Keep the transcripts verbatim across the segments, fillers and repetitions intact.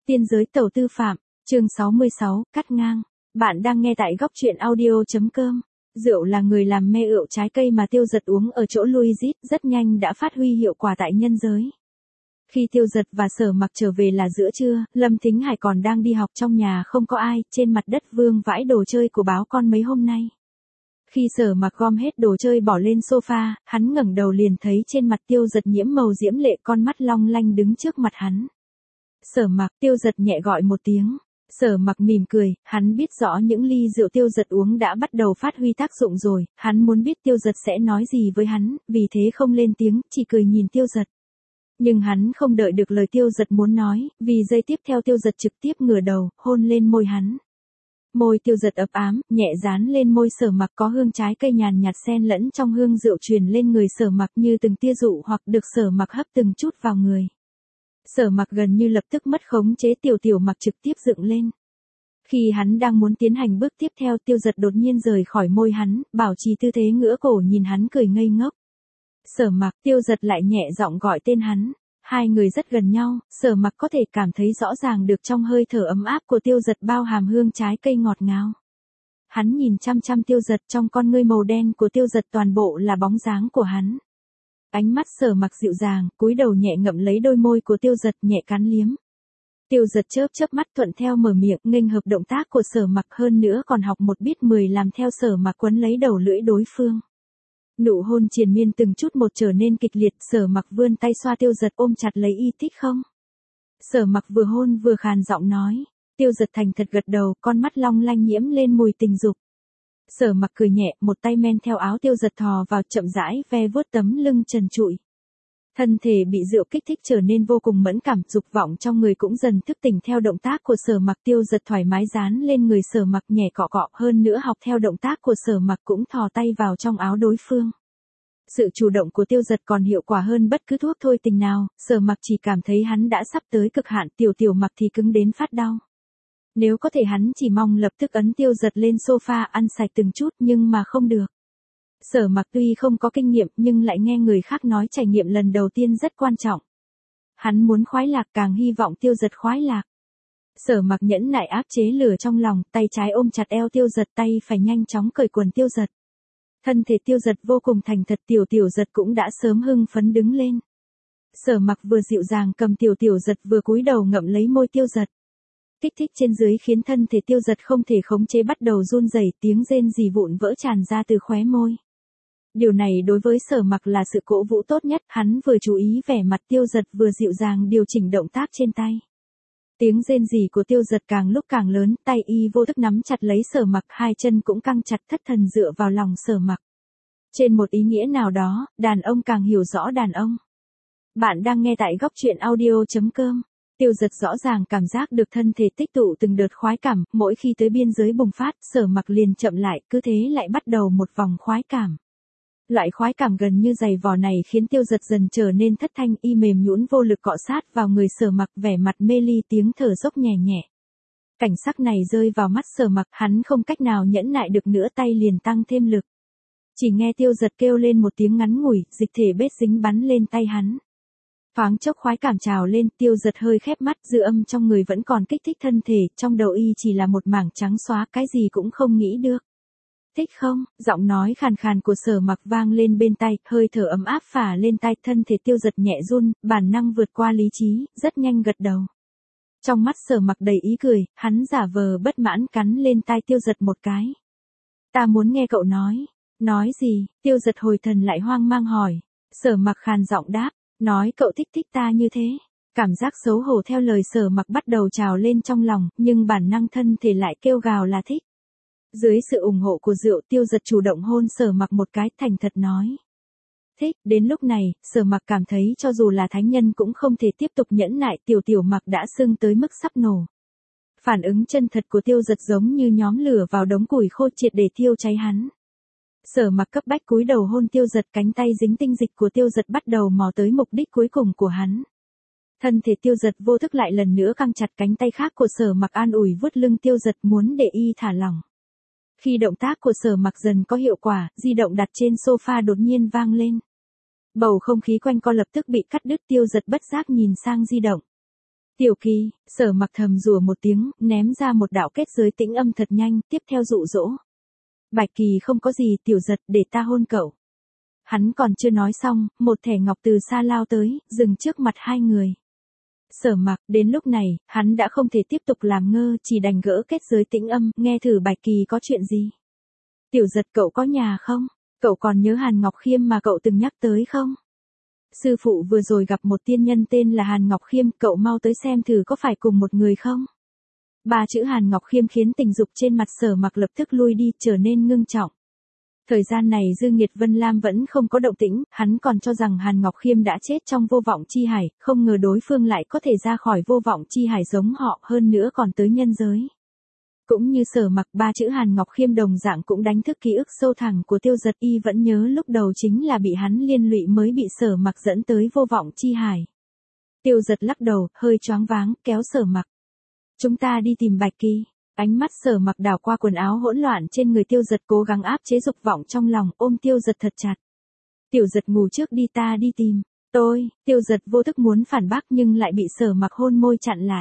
Tiên giới tẩu tư phạm, chương sáu mươi sáu, cắt ngang. Bạn đang nghe tại góc truyện audio.com. Rượu là người làm mê rượu trái cây mà Tiêu Dật uống ở chỗ Louis rất nhanh đã phát huy hiệu quả tại nhân giới. Khi Tiêu Dật và Sở Mặc trở về là giữa trưa, Lâm Thính Hải còn đang đi học, trong nhà không có ai, trên mặt đất vương vãi đồ chơi của báo con mấy hôm nay. Khi Sở Mặc gom hết đồ chơi bỏ lên sofa, hắn ngẩng đầu liền thấy trên mặt Tiêu Dật nhiễm màu diễm lệ, con mắt long lanh đứng trước mặt hắn. Sở Mặc, Tiêu Dật nhẹ gọi một tiếng. Sở Mặc mỉm cười, hắn biết rõ những ly rượu Tiêu Dật uống đã bắt đầu phát huy tác dụng rồi, hắn muốn biết Tiêu Dật sẽ nói gì với hắn, vì thế không lên tiếng, chỉ cười nhìn Tiêu Dật. Nhưng hắn không đợi được lời Tiêu Dật muốn nói, vì giây tiếp theo Tiêu Dật trực tiếp ngửa đầu, hôn lên môi hắn. Môi Tiêu Dật ấm ám, nhẹ dán lên môi Sở Mặc, có hương trái cây nhàn nhạt xen lẫn trong hương rượu truyền lên người Sở Mặc như từng tia dụ hoặc được Sở Mặc hấp từng chút vào người. Sở Mặc gần như lập tức mất khống chế, Tiểu Tiểu Mặc trực tiếp dựng lên. Khi hắn đang muốn tiến hành bước tiếp theo, Tiêu Dật đột nhiên rời khỏi môi hắn, bảo trì tư thế ngửa cổ nhìn hắn cười ngây ngốc. Sở Mặc, Tiêu Dật lại nhẹ giọng gọi tên hắn. Hai người rất gần nhau, Sở Mặc có thể cảm thấy rõ ràng được trong hơi thở ấm áp của Tiêu Dật bao hàm hương trái cây ngọt ngào. Hắn nhìn chăm chăm Tiêu Dật, trong con ngươi màu đen của Tiêu Dật toàn bộ là bóng dáng của hắn. Ánh mắt Sở Mặc dịu dàng, cúi đầu nhẹ ngậm lấy đôi môi của Tiêu Dật, nhẹ cắn liếm. Tiêu Dật chớp chớp mắt thuận theo mở miệng, nghênh hợp động tác của Sở Mặc, hơn nữa còn học một biết mười làm theo Sở Mặc quấn lấy đầu lưỡi đối phương. Nụ hôn triền miên từng chút một trở nên kịch liệt, Sở Mặc vươn tay xoa Tiêu Dật, ôm chặt lấy, y thích không? Sở Mặc vừa hôn vừa khàn giọng nói. Tiêu Dật thành thật gật đầu, con mắt long lanh nhiễm lên mùi tình dục. Sở Mặc cười nhẹ, một tay men theo áo Tiêu Dật thò vào, chậm rãi ve vuốt tấm lưng trần trụi. Thân thể bị rượu kích thích trở nên vô cùng mẫn cảm, dục vọng trong người cũng dần thức tỉnh theo động tác của Sở Mặc. Tiêu Dật thoải mái dán lên người Sở Mặc, nhẹ cọ cọ, hơn nữa học theo động tác của Sở Mặc cũng thò tay vào trong áo đối phương. Sự chủ động của Tiêu Dật còn hiệu quả hơn bất cứ thuốc thôi tình nào, Sở Mặc chỉ cảm thấy hắn đã sắp tới cực hạn, Tiểu Tiểu Mặc thì cứng đến phát đau. Nếu có thể hắn chỉ mong lập tức ấn Tiêu Dật lên sofa ăn sạch từng chút, nhưng mà không được. Sở Mặc tuy không có kinh nghiệm nhưng lại nghe người khác nói trải nghiệm lần đầu tiên rất quan trọng. Hắn muốn khoái lạc, càng hy vọng Tiêu Dật khoái lạc. Sở Mặc nhẫn nại áp chế lửa trong lòng, tay trái ôm chặt eo Tiêu Dật, tay phải nhanh chóng cởi quần Tiêu Dật. Thân thể Tiêu Dật vô cùng thành thật, Tiểu Tiểu Dật cũng đã sớm hưng phấn đứng lên. Sở Mặc vừa dịu dàng cầm Tiểu Tiểu Dật vừa cúi đầu ngậm lấy môi Tiêu Dật. Kích thích trên dưới khiến thân thể Tiêu Dật không thể khống chế bắt đầu run rẩy, tiếng rên rỉ vụn vỡ tràn ra từ khóe môi. Điều này đối với Sở Mặc là sự cổ vũ tốt nhất, hắn vừa chú ý vẻ mặt Tiêu Dật vừa dịu dàng điều chỉnh động tác trên tay. Tiếng rên rỉ của Tiêu Dật càng lúc càng lớn, tay y vô thức nắm chặt lấy Sở Mặc, hai chân cũng căng chặt, thất thần dựa vào lòng Sở Mặc. Trên một ý nghĩa nào đó, đàn ông càng hiểu rõ đàn ông. Bạn đang nghe tại góc truyện audio.com. Tiêu Dật rõ ràng cảm giác được thân thể tích tụ từng đợt khoái cảm, mỗi khi tới biên giới bùng phát, Sở Mặc liền chậm lại, cứ thế lại bắt đầu một vòng khoái cảm. Loại khoái cảm gần như giày vò này khiến Tiêu Dật dần trở nên thất thanh, y mềm nhũn vô lực cọ sát vào người Sở Mặc, vẻ mặt mê ly, tiếng thở dốc nhẹ nhẹ. Cảnh sắc này rơi vào mắt Sở Mặc, hắn không cách nào nhẫn nại được nữa, tay liền tăng thêm lực. Chỉ nghe Tiêu Dật kêu lên một tiếng ngắn ngủi, dịch thể bết dính bắn lên tay hắn. Thoáng chốc khoái cảm trào lên, Tiêu Dật hơi khép mắt, dư âm trong người vẫn còn kích thích thân thể, trong đầu y chỉ là một mảng trắng xóa, cái gì cũng không nghĩ được. Thích không? Giọng nói khàn khàn của Sở Mặc vang lên bên tai, hơi thở ấm áp phả lên tai, thân thể Tiêu Dật nhẹ run, bản năng vượt qua lý trí, rất nhanh gật đầu. Trong mắt Sở Mặc đầy ý cười, hắn giả vờ bất mãn cắn lên tai Tiêu Dật một cái. Ta muốn nghe cậu nói. Nói gì? Tiêu Dật hồi thần lại hoang mang hỏi. Sở Mặc khàn giọng đáp. Nói cậu thích thích ta như thế. Cảm giác xấu hổ theo lời Sở Mặc bắt đầu trào lên trong lòng, nhưng bản năng thân thể lại kêu gào là thích. Dưới sự ủng hộ của rượu, Tiêu Dật chủ động hôn Sở Mặc một cái, thành thật nói. Thích, đến lúc này, Sở Mặc cảm thấy cho dù là thánh nhân cũng không thể tiếp tục nhẫn nại, Tiểu Tiểu Mặc đã sưng tới mức sắp nổ. Phản ứng chân thật của Tiêu Dật giống như nhóm lửa vào đống củi khô, triệt để thiêu cháy hắn. Sở Mặc cấp bách cúi đầu hôn Tiêu Dật, cánh tay dính tinh dịch của Tiêu Dật bắt đầu mò tới mục đích cuối cùng của hắn. Thân thể Tiêu Dật vô thức lại lần nữa căng chặt, cánh tay khác của Sở Mặc an ủi vuốt lưng Tiêu Dật, muốn để y thả lỏng. Khi động tác của Sở Mặc dần có hiệu quả, di động đặt trên sofa đột nhiên vang lên. Bầu không khí quanh co lập tức bị cắt đứt, Tiêu Dật bất giác nhìn sang di động. Tiểu Kỳ, Sở Mặc thầm rủa một tiếng, ném ra một đạo kết giới tĩnh âm thật nhanh, tiếp theo dụ dỗ. Bạch Kỳ không có gì, Tiểu Giật, để ta hôn cậu. Hắn còn chưa nói xong, một thẻ ngọc từ xa lao tới, dừng trước mặt hai người. Sở Mặc, đến lúc này, hắn đã không thể tiếp tục làm ngơ, chỉ đành gỡ kết giới tĩnh âm, nghe thử Bạch Kỳ có chuyện gì. Tiểu Giật, cậu có nhà không? Cậu còn nhớ Hàn Ngọc Khiêm mà cậu từng nhắc tới không? Sư phụ vừa rồi gặp một tiên nhân tên là Hàn Ngọc Khiêm, cậu mau tới xem thử có phải cùng một người không? Ba chữ Hàn Ngọc Khiêm khiến tình dục trên mặt Sở Mặc lập tức lui đi, trở nên ngưng trọng. Thời gian này Dương Nhiệt Vân Lam vẫn không có động tĩnh, hắn còn cho rằng Hàn Ngọc Khiêm đã chết trong vô vọng chi hải, không ngờ đối phương lại có thể ra khỏi vô vọng chi hải giống họ, hơn nữa còn tới nhân giới. Cũng như Sở Mặc, ba chữ Hàn Ngọc Khiêm đồng dạng cũng đánh thức ký ức sâu thẳm của Tiêu Giật, y vẫn nhớ lúc đầu chính là bị hắn liên lụy mới bị Sở Mặc dẫn tới vô vọng chi hải. Tiêu Giật lắc đầu, hơi choáng váng, kéo Sở Mặc. Chúng ta đi tìm Bạch Kỳ. Ánh mắt Sở Mặc đảo qua quần áo hỗn loạn trên người Tiêu Giật, cố gắng áp chế dục vọng trong lòng, ôm Tiêu Giật thật chặt. Tiểu Giật, ngủ trước đi, ta đi tìm. Tôi, Tiêu Giật vô thức muốn phản bác nhưng lại bị Sở Mặc hôn môi chặn lại.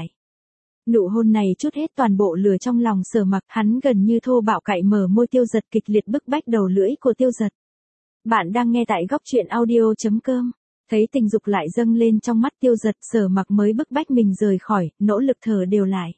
Nụ hôn này trút hết toàn bộ lửa trong lòng Sở Mặc, hắn gần như thô bạo cạy mở môi Tiêu Giật, kịch liệt bức bách đầu lưỡi của Tiêu Giật. Bạn đang nghe tại góc truyện audio chấm com. Thấy tình dục lại dâng lên trong mắt Tiêu Giật, Sở Mặc mới bức bách mình rời khỏi, nỗ lực thở đều lại.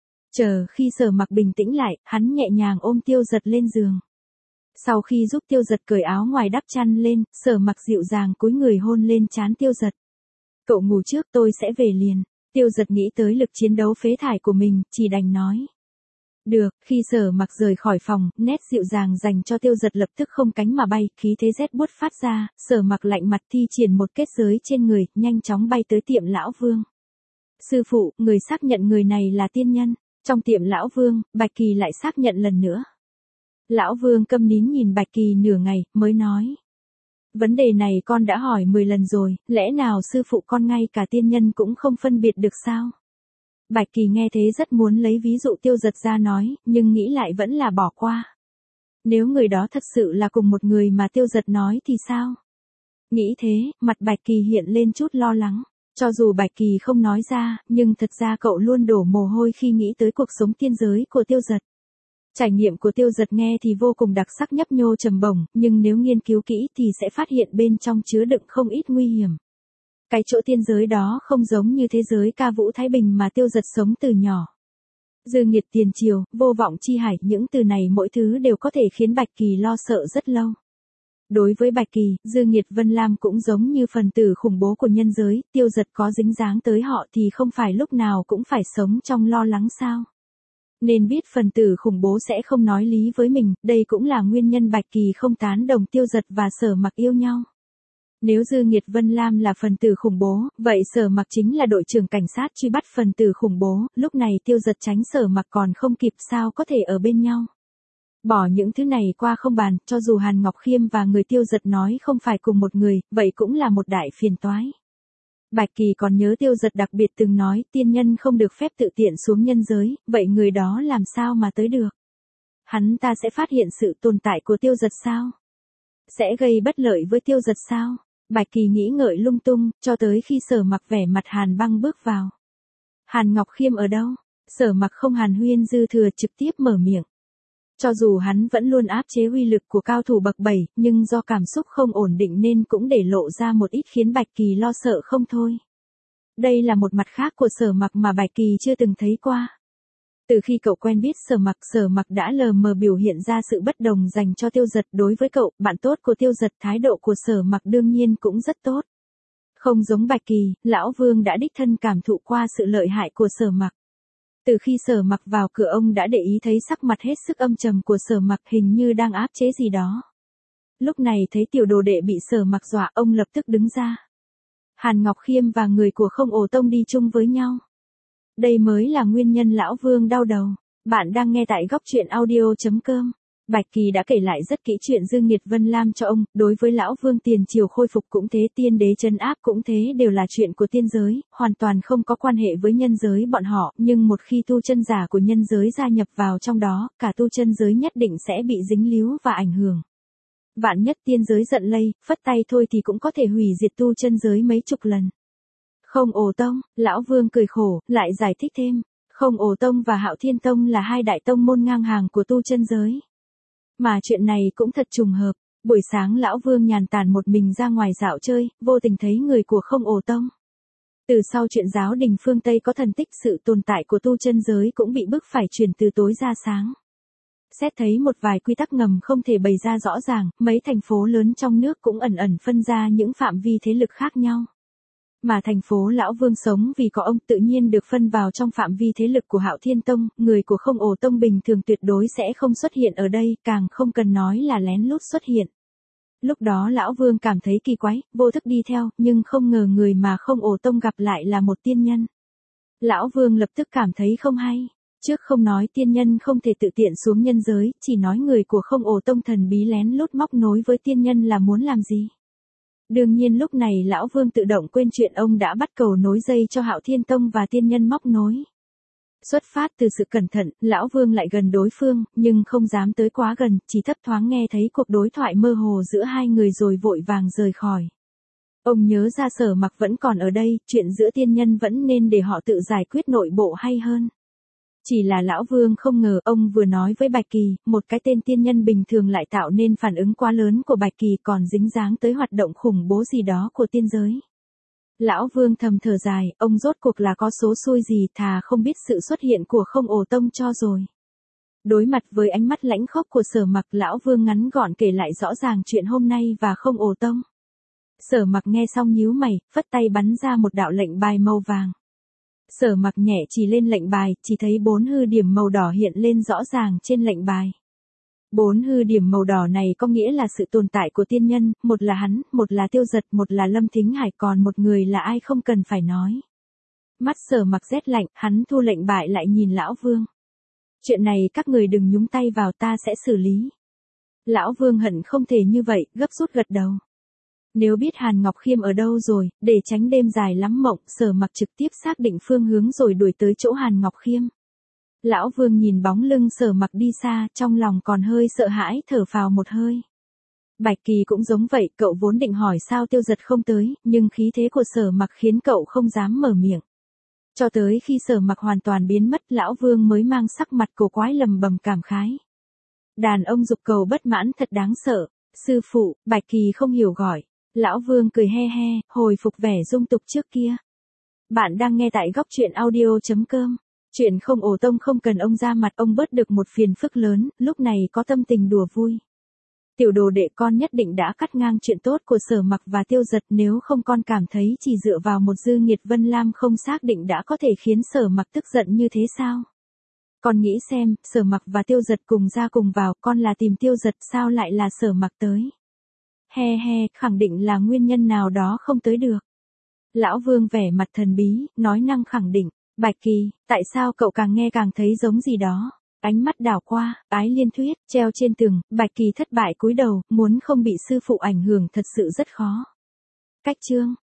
Chờ khi Sở Mặc bình tĩnh lại, hắn nhẹ nhàng ôm Tiêu Giật lên giường. Sau khi giúp Tiêu Giật cởi áo ngoài đắp chăn lên, Sở Mặc dịu dàng cúi người hôn lên trán Tiêu Giật. Cậu ngủ trước, tôi sẽ về liền. Tiêu Giật nghĩ tới lực chiến đấu phế thải của mình, chỉ đành nói. Được, khi Sở Mặc rời khỏi phòng, nét dịu dàng dành cho Tiêu Giật lập tức không cánh mà bay, khí thế rét buốt phát ra, Sở Mặc lạnh mặt thi triển một kết giới trên người, nhanh chóng bay tới tiệm lão Vương. Sư phụ, người xác nhận người này là tiên nhân. Trong tiệm lão Vương, Bạch Kỳ lại xác nhận lần nữa. Lão Vương câm nín nhìn Bạch Kỳ nửa ngày, mới nói. Vấn đề này con đã hỏi mười lần rồi, lẽ nào sư phụ con ngay cả tiên nhân cũng không phân biệt được sao? Bạch Kỳ nghe thế rất muốn lấy ví dụ Tiêu Giật ra nói, nhưng nghĩ lại vẫn là bỏ qua. Nếu người đó thật sự là cùng một người mà Tiêu Giật nói thì sao? Nghĩ thế, mặt Bạch Kỳ hiện lên chút lo lắng. Cho dù Bạch Kỳ không nói ra, nhưng thật ra cậu luôn đổ mồ hôi khi nghĩ tới cuộc sống tiên giới của Tiêu Giật. Trải nghiệm của Tiêu Giật nghe thì vô cùng đặc sắc, nhấp nhô trầm bổng, nhưng nếu nghiên cứu kỹ thì sẽ phát hiện bên trong chứa đựng không ít nguy hiểm. Cái chỗ tiên giới đó không giống như thế giới ca vũ Thái Bình mà Tiêu Giật sống từ nhỏ. Dư nghiệt tiền triều, vô vọng chi hải, những từ này mỗi thứ đều có thể khiến Bạch Kỳ lo sợ rất lâu. Đối với Bạch Kỳ, Dư Nghiệt Vân Lam cũng giống như phần tử khủng bố của nhân giới, Tiêu Giật có dính dáng tới họ thì không phải lúc nào cũng phải sống trong lo lắng sao. Nên biết phần tử khủng bố sẽ không nói lý với mình, đây cũng là nguyên nhân Bạch Kỳ không tán đồng Tiêu Giật và Sở Mặc yêu nhau. Nếu Dư Nghiệt Vân Lam là phần tử khủng bố, vậy Sở Mặc chính là đội trưởng cảnh sát truy bắt phần tử khủng bố, lúc này Tiêu Giật tránh Sở Mặc còn không kịp, sao có thể ở bên nhau. Bỏ những thứ này qua không bàn, cho dù Hàn Ngọc Khiêm và người Tiêu Giật nói không phải cùng một người, vậy cũng là một đại phiền toái. Bạch Kỳ còn nhớ Tiêu Giật đặc biệt từng nói tiên nhân không được phép tự tiện xuống nhân giới, vậy người đó làm sao mà tới được? Hắn ta sẽ phát hiện sự tồn tại của Tiêu Giật sao? Sẽ gây bất lợi với Tiêu Giật sao? Bạch Kỳ nghĩ ngợi lung tung, cho tới khi Sở Mặc vẻ mặt Hàn Băng bước vào. Hàn Ngọc Khiêm ở đâu? Sở Mặc không hàn huyên dư thừa, trực tiếp mở miệng. Cho dù hắn vẫn luôn áp chế uy lực của cao thủ bậc bảy, nhưng do cảm xúc không ổn định nên cũng để lộ ra một ít khiến Bạch Kỳ lo sợ không thôi. Đây là một mặt khác của Sở Mặc mà Bạch Kỳ chưa từng thấy qua. Từ khi cậu quen biết Sở Mặc, Sở Mặc đã lờ mờ biểu hiện ra sự bất đồng dành cho Tiêu Giật. Đối với cậu, bạn tốt của Tiêu Giật, thái độ của Sở Mặc đương nhiên cũng rất tốt. Không giống Bạch Kỳ, Lão Vương đã đích thân cảm thụ qua sự lợi hại của Sở Mặc. Từ khi Sở Mặc vào cửa, ông đã để ý thấy sắc mặt hết sức âm trầm của Sở Mặc, hình như đang áp chế gì đó. Lúc này thấy tiểu đồ đệ bị Sở Mặc dọa, ông lập tức đứng ra. Hàn Ngọc Khiêm và người của Không Ổ Tông đi chung với nhau. Đây mới là nguyên nhân Lão Vương đau đầu. Bạn đang nghe tại góc truyện audio chấm com. Bạch Kỳ đã kể lại rất kỹ chuyện Dương Nghiệt Vân Lam cho ông, đối với Lão Vương tiền triều khôi phục cũng thế, tiên đế trấn áp cũng thế, đều là chuyện của tiên giới, hoàn toàn không có quan hệ với nhân giới bọn họ, nhưng một khi tu chân giả của nhân giới gia nhập vào trong đó, cả tu chân giới nhất định sẽ bị dính líu và ảnh hưởng. Vạn nhất tiên giới giận lây, phất tay thôi thì cũng có thể hủy diệt tu chân giới mấy chục lần. Không Ổ Tông, lão Vương cười khổ, lại giải thích thêm. Không Ổ Tông và Hạo Thiên Tông là hai đại tông môn ngang hàng của tu chân giới. Mà chuyện này cũng thật trùng hợp. Buổi sáng lão Vương nhàn tản một mình ra ngoài dạo chơi, vô tình thấy người của Không Ổ Tông. Từ sau chuyện giáo đình phương Tây có thần tích, sự tồn tại của tu chân giới cũng bị bức phải chuyển từ tối ra sáng. Xét thấy một vài quy tắc ngầm không thể bày ra rõ ràng, mấy thành phố lớn trong nước cũng ẩn ẩn phân ra những phạm vi thế lực khác nhau. Mà thành phố Lão Vương sống vì có ông tự nhiên được phân vào trong phạm vi thế lực của Hạo Thiên Tông, người của Không Ổ Tông bình thường tuyệt đối sẽ không xuất hiện ở đây, càng không cần nói là lén lút xuất hiện. Lúc đó Lão Vương cảm thấy kỳ quái, vô thức đi theo, nhưng không ngờ người mà Không Ổ Tông gặp lại là một tiên nhân. Lão Vương lập tức cảm thấy không hay. Trước không nói tiên nhân không thể tự tiện xuống nhân giới, chỉ nói người của Không Ổ Tông thần bí lén lút móc nối với tiên nhân là muốn làm gì. Đương nhiên lúc này Lão Vương tự động quên chuyện ông đã bắt cầu nối dây cho Hạo Thiên Tông và tiên nhân móc nối. Xuất phát từ sự cẩn thận, Lão Vương lại gần đối phương, nhưng không dám tới quá gần, chỉ thấp thoáng nghe thấy cuộc đối thoại mơ hồ giữa hai người rồi vội vàng rời khỏi. Ông nhớ ra Sở Mặc vẫn còn ở đây, chuyện giữa tiên nhân vẫn nên để họ tự giải quyết nội bộ hay hơn. Chỉ là Lão Vương không ngờ ông vừa nói với Bạch Kỳ, một cái tên tiên nhân bình thường lại tạo nên phản ứng quá lớn của Bạch Kỳ còn dính dáng tới hoạt động khủng bố gì đó của tiên giới. Lão Vương thầm thở dài, ông rốt cuộc là có số xui gì, thà không biết sự xuất hiện của Không Ổ Tông cho rồi. Đối mặt với ánh mắt lãnh khốc của Sở Mặc, Lão Vương ngắn gọn kể lại rõ ràng chuyện hôm nay và Không Ổ Tông. Sở Mặc nghe xong nhíu mày, phất tay bắn ra một đạo lệnh bài màu vàng. Sở Mặc nhẹ chỉ lên lệnh bài, chỉ thấy bốn hư điểm màu đỏ hiện lên rõ ràng trên lệnh bài. Bốn hư điểm màu đỏ này có nghĩa là sự tồn tại của tiên nhân, một là hắn, một là Tiêu Giật, một là Lâm Thính Hải, còn một người là ai không cần phải nói. Mắt Sở Mặc rét lạnh, hắn thu lệnh bài lại nhìn Lão Vương. Chuyện này các người đừng nhúng tay vào, ta sẽ xử lý. Lão Vương hận không thể như vậy, gấp rút gật đầu. Nếu biết Hàn Ngọc Khiêm ở đâu rồi, để tránh đêm dài lắm mộng, Sở Mặc trực tiếp xác định phương hướng rồi đuổi tới chỗ Hàn Ngọc Khiêm. Lão Vương nhìn bóng lưng Sở Mặc đi xa, trong lòng còn hơi sợ hãi, thở phào một hơi. Bạch Kỳ cũng giống vậy, cậu vốn định hỏi sao Tiêu Giật không tới, nhưng khí thế của Sở Mặc khiến cậu không dám mở miệng. Cho tới khi Sở Mặc hoàn toàn biến mất, Lão Vương mới mang sắc mặt cổ quái lầm bầm cảm khái. Đàn ông dục cầu bất mãn thật đáng sợ. Sư phụ, Bạch Kỳ không hiểu gọi. Lão Vương cười he he, hồi phục vẻ dung tục trước kia. Bạn đang nghe tại góc truyện audio chấm com. Chuyện Không Ổ Tông không cần ông ra mặt, ông bớt được một phiền phức lớn, lúc này có tâm tình đùa vui. Tiểu đồ đệ con nhất định đã cắt ngang chuyện tốt của Sở Mặc và Tiêu Giật, nếu không con cảm thấy chỉ dựa vào một Dư Nghiệt Vân Lam không xác định đã có thể khiến Sở Mặc tức giận như thế sao? Con nghĩ xem, Sở Mặc và Tiêu Giật cùng ra cùng vào, con là tìm Tiêu Giật, sao lại là Sở Mặc tới? He he, khẳng định là nguyên nhân nào đó không tới được. Lão Vương vẻ mặt thần bí, nói năng khẳng định. Bạch Kỳ, tại sao cậu càng nghe càng thấy giống gì đó? Ánh mắt đảo qua, ái liên thuyết, treo trên tường, Bạch Kỳ thất bại cúi đầu, muốn không bị sư phụ ảnh hưởng thật sự rất khó. Cách chương.